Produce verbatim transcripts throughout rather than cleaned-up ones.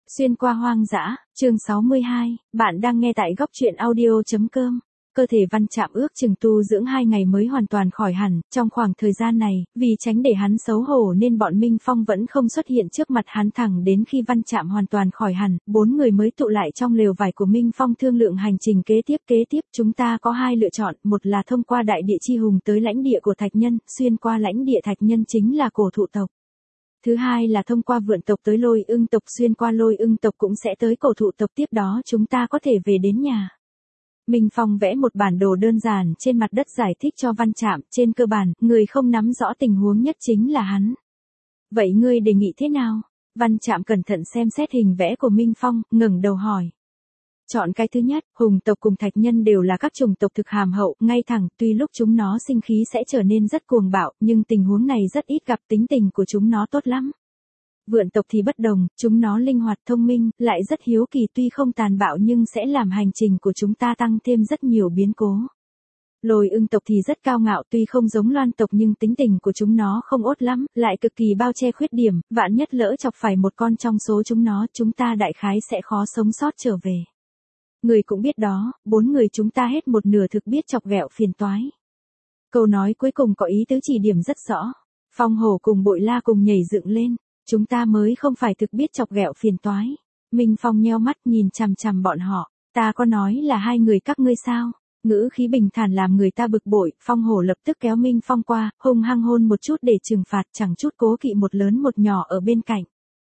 Xuyên qua hoang dã, chương sáu mươi hai, bạn đang nghe tại góc truyện audio.com. Cơ thể Văn Trạm ước chừng tu dưỡng hai ngày mới hoàn toàn khỏi hẳn, trong khoảng thời gian này, vì tránh để hắn xấu hổ nên bọn Minh Phong vẫn không xuất hiện trước mặt hắn thẳng đến khi Văn Trạm hoàn toàn khỏi hẳn, bốn người mới tụ lại trong lều vải của Minh Phong thương lượng hành trình kế tiếp kế tiếp. Chúng ta có hai lựa chọn, một là thông qua đại địa chi hùng tới lãnh địa của Thạch Nhân, xuyên qua lãnh địa Thạch Nhân chính là cổ thụ tộc. Thứ hai là thông qua vượn tộc tới lôi ưng tộc, xuyên qua lôi ưng tộc cũng sẽ tới cổ thụ tộc, tiếp đó chúng ta có thể về đến nhà. Minh Phong vẽ một bản đồ đơn giản trên mặt đất giải thích cho Văn Trạm, trên cơ bản, người không nắm rõ tình huống nhất chính là hắn. Vậy ngươi đề nghị thế nào? Văn Trạm cẩn thận xem xét hình vẽ của Minh Phong, ngẩng đầu hỏi. Chọn cái thứ nhất, hùng tộc cùng Thạch Nhân đều là các chủng tộc thực hàm hậu, ngay thẳng, tuy lúc chúng nó sinh khí sẽ trở nên rất cuồng bạo, nhưng tình huống này rất ít gặp, tính tình của chúng nó tốt lắm. Vượn tộc thì bất đồng, chúng nó linh hoạt thông minh, lại rất hiếu kỳ, tuy không tàn bạo nhưng sẽ làm hành trình của chúng ta tăng thêm rất nhiều biến cố. Lôi ưng tộc thì rất cao ngạo, tuy không giống loan tộc nhưng tính tình của chúng nó không ốt lắm, lại cực kỳ bao che khuyết điểm, vạn nhất lỡ chọc phải một con trong số chúng nó, chúng ta đại khái sẽ khó sống sót trở về. Người cũng biết đó, bốn người chúng ta hết một nửa thực biết chọc ghẹo phiền toái. Câu nói cuối cùng có ý tứ chỉ điểm rất rõ. Phong hổ cùng Bội La cùng nhảy dựng lên, chúng ta mới không phải thực biết chọc ghẹo phiền toái. Minh Phong nheo mắt nhìn chằm chằm bọn họ, ta có nói là hai người các ngươi sao? Ngữ khí bình thản làm người ta bực bội, Phong hổ lập tức kéo Minh Phong qua, hung hăng hôn một chút để trừng phạt, chẳng chút cố kỵ một lớn một nhỏ ở bên cạnh.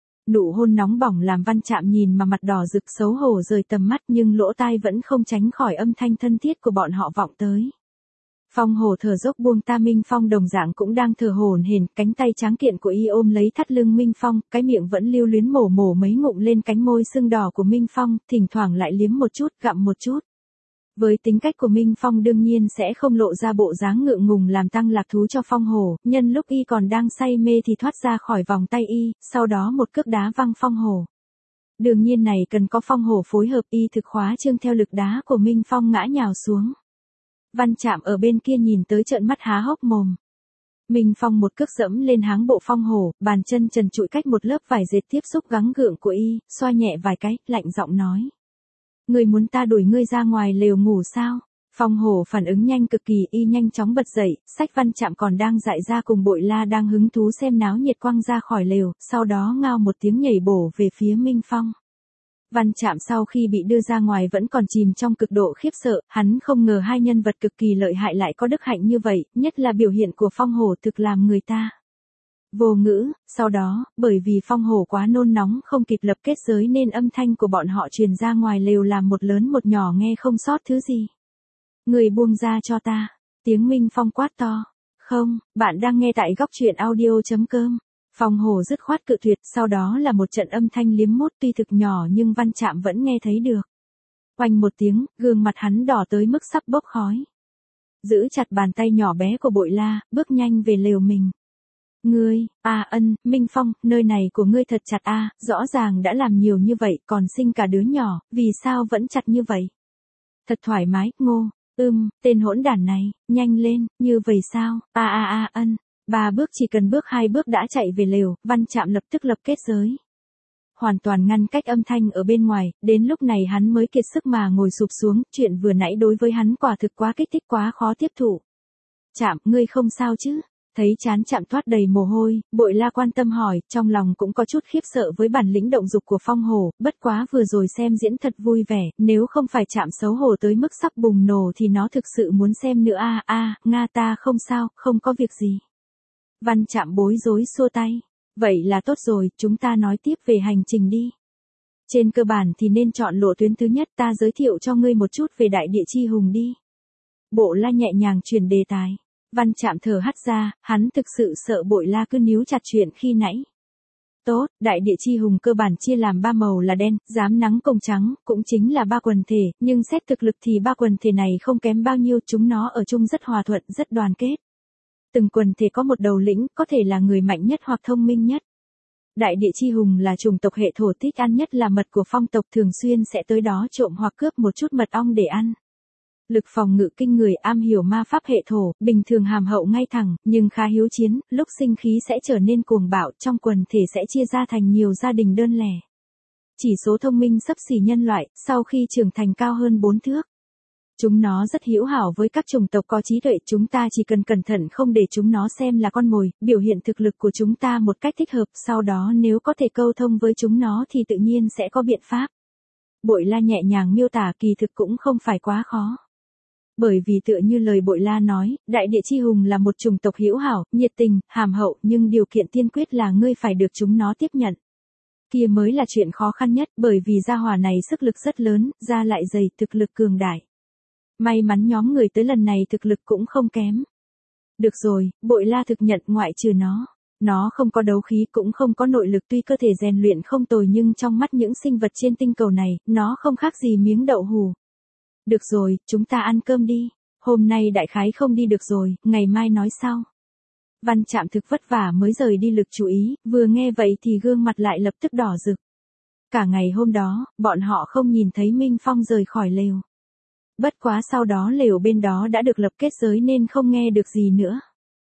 Nụ hôn nóng bỏng làm Văn Trạm nhìn mà mặt đỏ rực, xấu hổ rời tầm mắt, nhưng lỗ tai vẫn không tránh khỏi âm thanh thân thiết của bọn họ vọng tới. Phong hổ thở dốc buông ta, Minh Phong đồng dạng cũng đang thở hổn hển, cánh tay tráng kiện của y ôm lấy thắt lưng Minh Phong, cái miệng vẫn lưu luyến mổ mổ mấy ngụm lên cánh môi sưng đỏ của Minh Phong, thỉnh thoảng lại liếm một chút, gặm một chút. Với tính cách của Minh Phong đương nhiên sẽ không lộ ra bộ dáng ngượng ngùng làm tăng lạc thú cho Phong hổ, nhân lúc y còn đang say mê thì thoát ra khỏi vòng tay y, sau đó một cước đá văng Phong hổ. Đương nhiên này cần có Phong hổ phối hợp, y thực khóa trương theo lực đá của Minh Phong ngã nhào xuống. Văn Trạm ở bên kia nhìn tới trợn mắt há hốc mồm. Minh Phong một cước dẫm lên háng bộ Phong hổ, bàn chân trần trụi cách một lớp vải dệt tiếp xúc gắng gượng của y, xoa nhẹ vài cái, lạnh giọng nói. Ngươi muốn ta đuổi ngươi ra ngoài lều ngủ sao? Phong hổ phản ứng nhanh cực kỳ, y nhanh chóng bật dậy, xách Văn Trạm còn đang dại ra cùng Bội La đang hứng thú xem náo nhiệt quăng ra khỏi lều, sau đó ngao một tiếng nhảy bổ về phía Minh Phong. Văn Trạm sau khi bị đưa ra ngoài vẫn còn chìm trong cực độ khiếp sợ, hắn không ngờ hai nhân vật cực kỳ lợi hại lại có đức hạnh như vậy, nhất là biểu hiện của Phong hổ thực làm người ta vô ngữ. Sau đó, bởi vì Phong hổ quá nôn nóng không kịp lập kết giới nên âm thanh của bọn họ truyền ra ngoài lều làm một lớn một nhỏ nghe không sót thứ gì. Người buông ra cho ta. Tiếng Minh Phong quát to. Không, bạn đang nghe tại góc truyện audio.com. Phong hổ dứt khoát cự tuyệt, sau đó là một trận âm thanh liếm mút tuy thực nhỏ nhưng Văn Trạm vẫn nghe thấy được. Oanh một tiếng, gương mặt hắn đỏ tới mức sắp bốc khói. Giữ chặt bàn tay nhỏ bé của Bội La, bước nhanh về lều mình. Ngươi, a ân, Minh Phong, nơi này của ngươi thật chặt a, rõ ràng đã làm nhiều như vậy, còn sinh cả đứa nhỏ, vì sao vẫn chặt như vậy? Thật thoải mái, ngô, ưm, tên hỗn đản này, nhanh lên, như vậy sao, a a a ân. Ba bước chỉ cần bước hai bước đã chạy về lều, Văn Trạm lập tức lập kết giới. Hoàn toàn ngăn cách âm thanh ở bên ngoài, đến lúc này hắn mới kiệt sức mà ngồi sụp xuống, chuyện vừa nãy đối với hắn quả thực quá kích thích quá khó tiếp thụ. Trạm, ngươi không sao chứ? Thấy trán Trạm toát đầy mồ hôi, Bội La quan tâm hỏi, trong lòng cũng có chút khiếp sợ với bản lĩnh động dục của Phong hổ, bất quá vừa rồi xem diễn thật vui vẻ, nếu không phải Trạm xấu hổ tới mức sắp bùng nổ thì nó thực sự muốn xem nữa a a, Nga ta không sao, không có việc gì. Văn Trạm bối rối xua tay. Vậy là tốt rồi, chúng ta nói tiếp về hành trình đi. Trên cơ bản thì nên chọn lộ tuyến thứ nhất, ta giới thiệu cho ngươi một chút về đại địa chi hùng đi. Bội La nhẹ nhàng chuyển đề tài. Văn Trạm thở hắt ra, hắn thực sự sợ Bội La cứ níu chặt chuyện khi nãy. Tốt, đại địa chi hùng cơ bản chia làm ba màu là đen, rám nắng cùng trắng, cũng chính là ba quần thể, nhưng xét thực lực thì ba quần thể này không kém bao nhiêu, chúng nó ở chung rất hòa thuận, rất đoàn kết. Từng quần thể có một đầu lĩnh, có thể là người mạnh nhất hoặc thông minh nhất. Đại địa chi hùng là chủng tộc hệ thổ, thích ăn nhất là mật của phong tộc, thường xuyên sẽ tới đó trộm hoặc cướp một chút mật ong để ăn. Lực phòng ngự kinh người, am hiểu ma pháp hệ thổ, bình thường hàm hậu ngay thẳng, nhưng khá hiếu chiến, lúc sinh khí sẽ trở nên cuồng bạo, trong quần thể sẽ chia ra thành nhiều gia đình đơn lẻ. chỉ số thông minh xấp xỉ nhân loại, sau khi trưởng thành cao hơn bốn thước. Chúng nó rất hữu hảo với các chủng tộc có trí tuệ, chúng ta chỉ cần cẩn thận không để chúng nó xem là con mồi, biểu hiện thực lực của chúng ta một cách thích hợp, sau đó nếu có thể câu thông với chúng nó thì tự nhiên sẽ có biện pháp. Bội La nhẹ nhàng miêu tả, kỳ thực cũng không phải quá khó. Bởi vì tựa như lời Bội La nói, đại địa chi hùng là một chủng tộc hữu hảo, nhiệt tình, hàm hậu, nhưng điều kiện tiên quyết là ngươi phải được chúng nó tiếp nhận. Kia mới là chuyện khó khăn nhất, bởi vì gia hỏa này sức lực rất lớn, da lại dày, thực lực cường đại. May mắn nhóm người tới lần này thực lực cũng không kém. Được rồi, Bội La thực nhận, ngoại trừ nó. Nó không có đấu khí cũng không có nội lực, tuy cơ thể rèn luyện không tồi nhưng trong mắt những sinh vật trên tinh cầu này, nó không khác gì miếng đậu hù. Được rồi, chúng ta ăn cơm đi. Hôm nay đại khái không đi được rồi, ngày mai nói sau. Văn Trạm thực vất vả mới rời đi lực chú ý, vừa nghe vậy thì gương mặt lại lập tức đỏ rực. Cả ngày hôm đó, bọn họ không nhìn thấy Minh Phong rời khỏi lều. Bất quá sau đó lều bên đó đã được lập kết giới nên không nghe được gì nữa.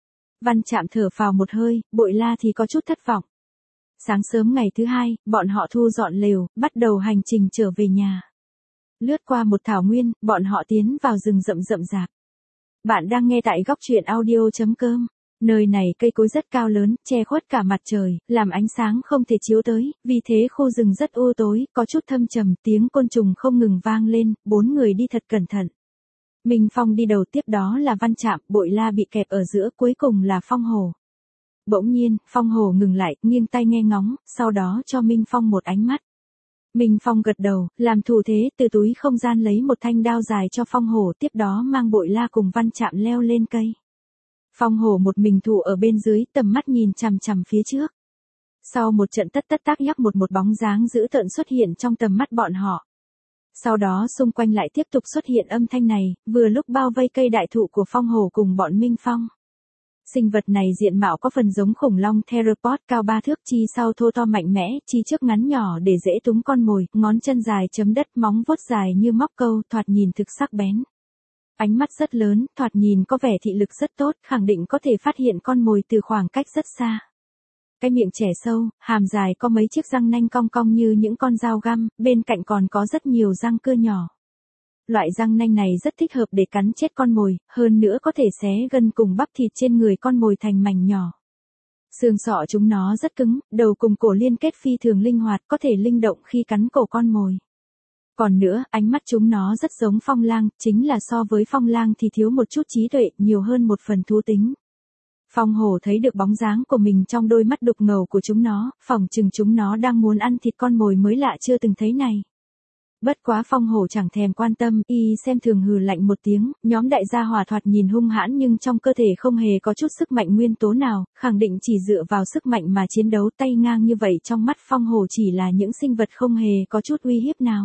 Văn Trạm thở phào một hơi, Bội La thì có chút thất vọng. Sáng sớm ngày thứ hai, bọn họ thu dọn lều, bắt đầu hành trình trở về nhà. Lướt qua một thảo nguyên, bọn họ tiến vào rừng rậm rậm rạp. Bạn đang nghe tại góc truyện audio chấm com. Nơi này cây cối rất cao lớn, che khuất cả mặt trời, làm ánh sáng không thể chiếu tới, vì thế khu rừng rất u tối, có chút thâm trầm, tiếng côn trùng không ngừng vang lên, bốn người đi thật cẩn thận. Minh Phong đi đầu, tiếp đó là Văn Trạm, Bội La bị kẹp ở giữa, cuối cùng là Phong Hổ. Bỗng nhiên, Phong Hổ ngừng lại, nghiêng tai nghe ngóng, sau đó cho Minh Phong một ánh mắt. Minh Phong gật đầu, làm thủ thế, từ túi không gian lấy một thanh đao dài cho Phong Hổ, tiếp đó mang Bội La cùng Văn Trạm leo lên cây. Phong Hổ một mình thủ ở bên dưới, tầm mắt nhìn chằm chằm phía trước. Sau một trận tất tất tác nhắc, một một bóng dáng dữ tợn xuất hiện trong tầm mắt bọn họ. Sau đó xung quanh lại tiếp tục xuất hiện âm thanh này, vừa lúc bao vây cây đại thụ của Phong Hổ cùng bọn Minh Phong. Sinh vật này diện mạo có phần giống khủng long theropod, cao ba thước, chi sau thô to mạnh mẽ, chi trước ngắn nhỏ để dễ túng con mồi, ngón chân dài chấm đất, móng vuốt dài như móc câu, thoạt nhìn thực sắc bén. Ánh mắt rất lớn, thoạt nhìn có vẻ thị lực rất tốt, khẳng định có thể phát hiện con mồi từ khoảng cách rất xa. Cái miệng trẻ sâu, hàm dài, có mấy chiếc răng nanh cong cong như những con dao găm, bên cạnh còn có rất nhiều răng cưa nhỏ. Loại răng nanh này rất thích hợp để cắn chết con mồi, hơn nữa có thể xé gân cùng bắp thịt trên người con mồi thành mảnh nhỏ. Xương sọ chúng nó rất cứng, đầu cùng cổ liên kết phi thường linh hoạt, có thể linh động khi cắn cổ con mồi. Còn nữa, ánh mắt chúng nó rất giống phong lang, chính là so với phong lang thì thiếu một chút trí tuệ, nhiều hơn một phần thú tính. Phong Hổ thấy được bóng dáng của mình trong đôi mắt đục ngầu của chúng nó, phỏng chừng chúng nó đang muốn ăn thịt con mồi mới lạ chưa từng thấy này. Bất quá Phong Hổ chẳng thèm quan tâm, y xem thường hừ lạnh một tiếng, nhóm đại gia hỏa thoạt nhìn hung hãn nhưng trong cơ thể không hề có chút sức mạnh nguyên tố nào, khẳng định chỉ dựa vào sức mạnh mà chiến đấu, tay ngang như vậy trong mắt Phong Hổ chỉ là những sinh vật không hề có chút uy hiếp nào.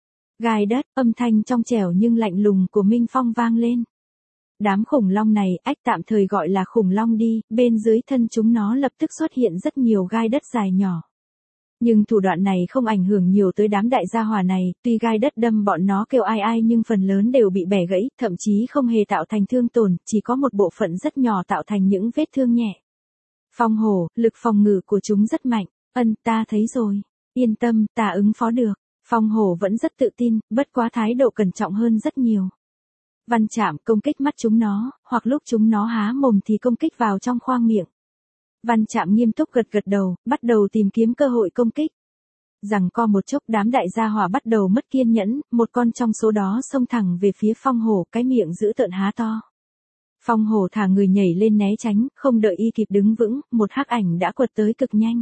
Gai đất, âm thanh trong trẻo nhưng lạnh lùng của Minh Phong vang lên. Đám khủng long này, ách tạm thời gọi là khủng long đi, bên dưới thân chúng nó lập tức xuất hiện rất nhiều gai đất dài nhỏ. Nhưng thủ đoạn này không ảnh hưởng nhiều tới đám đại gia hỏa này, tuy gai đất đâm bọn nó kêu ai ai nhưng phần lớn đều bị bẻ gãy, thậm chí không hề tạo thành thương tổn, chỉ có một bộ phận rất nhỏ tạo thành những vết thương nhẹ. Phong Hổ, lực phòng ngự của chúng rất mạnh, ân, ta thấy rồi, yên tâm, ta ứng phó được. Phong Hổ vẫn rất tự tin, bất quá thái độ cẩn trọng hơn rất nhiều. Văn Trạm công kích mắt chúng nó, hoặc lúc chúng nó há mồm thì công kích vào trong khoang miệng. Văn Trạm nghiêm túc gật gật đầu, bắt đầu tìm kiếm cơ hội công kích. Rằng co một chốc đám đại gia hỏa bắt đầu mất kiên nhẫn, một con trong số đó xông thẳng về phía Phong Hổ, cái miệng giữ tợn há to. Phong Hổ thả người nhảy lên né tránh, không đợi y kịp đứng vững, một hắc ảnh đã quật tới cực nhanh.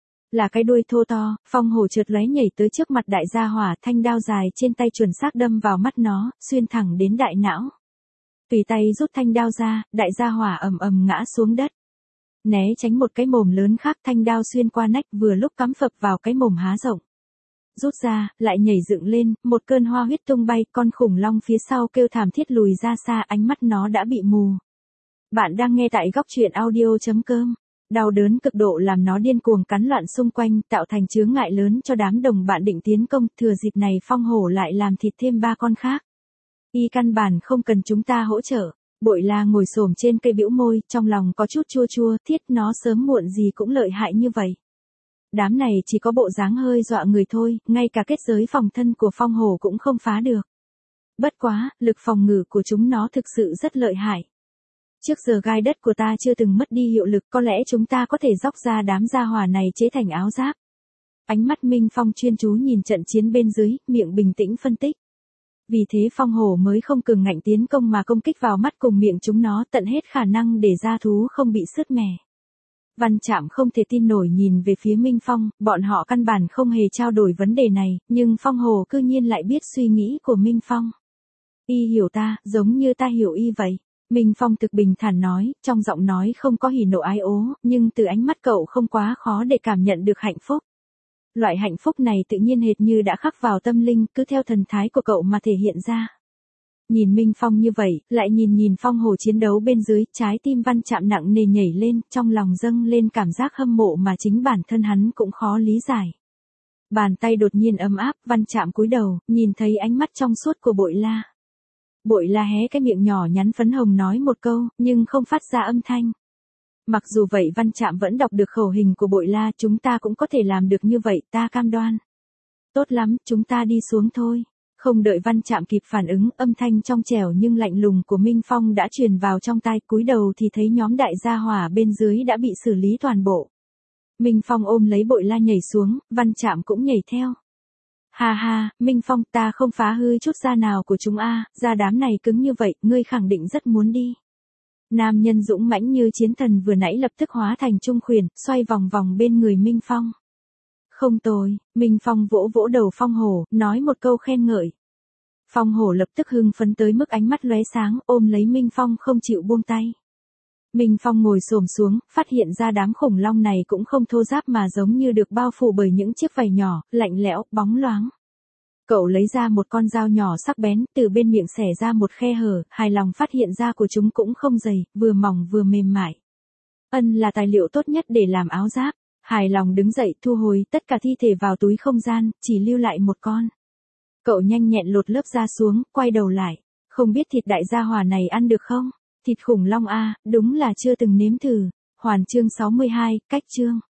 Là cái đuôi thô to, Phong Hổ chợt lóe nhảy tới trước mặt đại gia hỏa, thanh đao dài trên tay chuẩn xác đâm vào mắt nó, xuyên thẳng đến đại não. Tùy tay rút thanh đao ra, đại gia hỏa ầm ầm ngã xuống đất. Né tránh một cái mồm lớn khác, thanh đao xuyên qua nách vừa lúc cắm phập vào cái mồm há rộng. Rút ra, lại nhảy dựng lên, một cơn hoa huyết tung bay, con khủng long phía sau kêu thảm thiết lùi ra xa, ánh mắt nó đã bị mù. Bạn đang nghe tại góc truyện audio chấm com. Đau đớn cực độ làm nó điên cuồng cắn loạn xung quanh, tạo thành chướng ngại lớn cho đám đồng bạn định tiến công, thừa dịp này Phong Hổ lại làm thịt thêm ba con khác. Y căn bản không cần chúng ta hỗ trợ. Bội La ngồi xổm trên cây bĩu môi, trong lòng có chút chua chua, thiết nó sớm muộn gì cũng lợi hại như vậy. Đám này chỉ có bộ dáng hơi dọa người thôi, ngay cả kết giới phòng thân của phong hổ cũng không phá được. Bất quá, lực phòng ngự của chúng nó thực sự rất lợi hại. Trước giờ gai đất của ta chưa từng mất đi hiệu lực, có lẽ chúng ta có thể dóc ra đám gia hỏa này chế thành áo giáp. Ánh mắt Minh Phong chuyên chú nhìn trận chiến bên dưới, miệng bình tĩnh phân tích. Vì thế phong hổ mới không cường ngạnh tiến công mà công kích vào mắt cùng miệng chúng nó, tận hết khả năng để gia thú không bị sứt mẻ. Văn Trạm không thể tin nổi nhìn về phía Minh Phong, bọn họ căn bản không hề trao đổi vấn đề này, nhưng phong hổ cư nhiên lại biết suy nghĩ của Minh Phong. Y hiểu ta, giống như ta hiểu y vậy. Minh Phong thực bình thản nói, trong giọng nói không có hỉ nộ ái ố, nhưng từ ánh mắt cậu không quá khó để cảm nhận được hạnh phúc. Loại hạnh phúc này tự nhiên hệt như đã khắc vào tâm linh, cứ theo thần thái của cậu mà thể hiện ra. Nhìn Minh Phong như vậy, lại nhìn nhìn phong hổ chiến đấu bên dưới, trái tim Văn Trạm nặng nề nhảy lên, trong lòng dâng lên cảm giác hâm mộ mà chính bản thân hắn cũng khó lý giải. Bàn tay đột nhiên ấm áp, Văn Trạm cúi đầu, nhìn thấy ánh mắt trong suốt của Bội La. Bội La hé cái miệng nhỏ nhắn phấn hồng nói một câu, nhưng không phát ra âm thanh. Mặc dù vậy Văn Trạm vẫn đọc được khẩu hình của Bội La, chúng ta cũng có thể làm được như vậy, ta cam đoan. Tốt lắm, chúng ta đi xuống thôi. Không đợi Văn Trạm kịp phản ứng, âm thanh trong trẻo nhưng lạnh lùng của Minh Phong đã truyền vào trong tai, cúi đầu thì thấy nhóm đại gia hỏa bên dưới đã bị xử lý toàn bộ. Minh Phong ôm lấy Bội La nhảy xuống, Văn Trạm cũng nhảy theo. Ha ha, Minh Phong, ta không phá hư chút da nào của chúng a, da đám này cứng như vậy, ngươi khẳng định rất muốn đi. Nam nhân dũng mãnh như chiến thần vừa nãy lập tức hóa thành trung khuyển, xoay vòng vòng bên người Minh Phong. Không tồi, Minh Phong vỗ vỗ đầu phong hổ, nói một câu khen ngợi. Phong hổ lập tức hưng phấn tới mức ánh mắt lóe sáng, ôm lấy Minh Phong không chịu buông tay. Minh Phong ngồi xổm xuống, phát hiện ra đám khủng long này cũng không thô ráp mà giống như được bao phủ bởi những chiếc vảy nhỏ, lạnh lẽo, bóng loáng. Cậu lấy ra một con dao nhỏ sắc bén, từ bên miệng xẻ ra một khe hở, hài lòng phát hiện da của chúng cũng không dày, vừa mỏng vừa mềm mại. Ân là tài liệu tốt nhất để làm áo giáp. Hài lòng đứng dậy, thu hồi tất cả thi thể vào túi không gian, chỉ lưu lại một con. Cậu nhanh nhẹn lột lớp da xuống, quay đầu lại. Không biết thịt đại gia hỏa này ăn được không? Thịt khủng long a, đúng là chưa từng nếm thử. Hoàn chương sáu mươi hai, cách chương.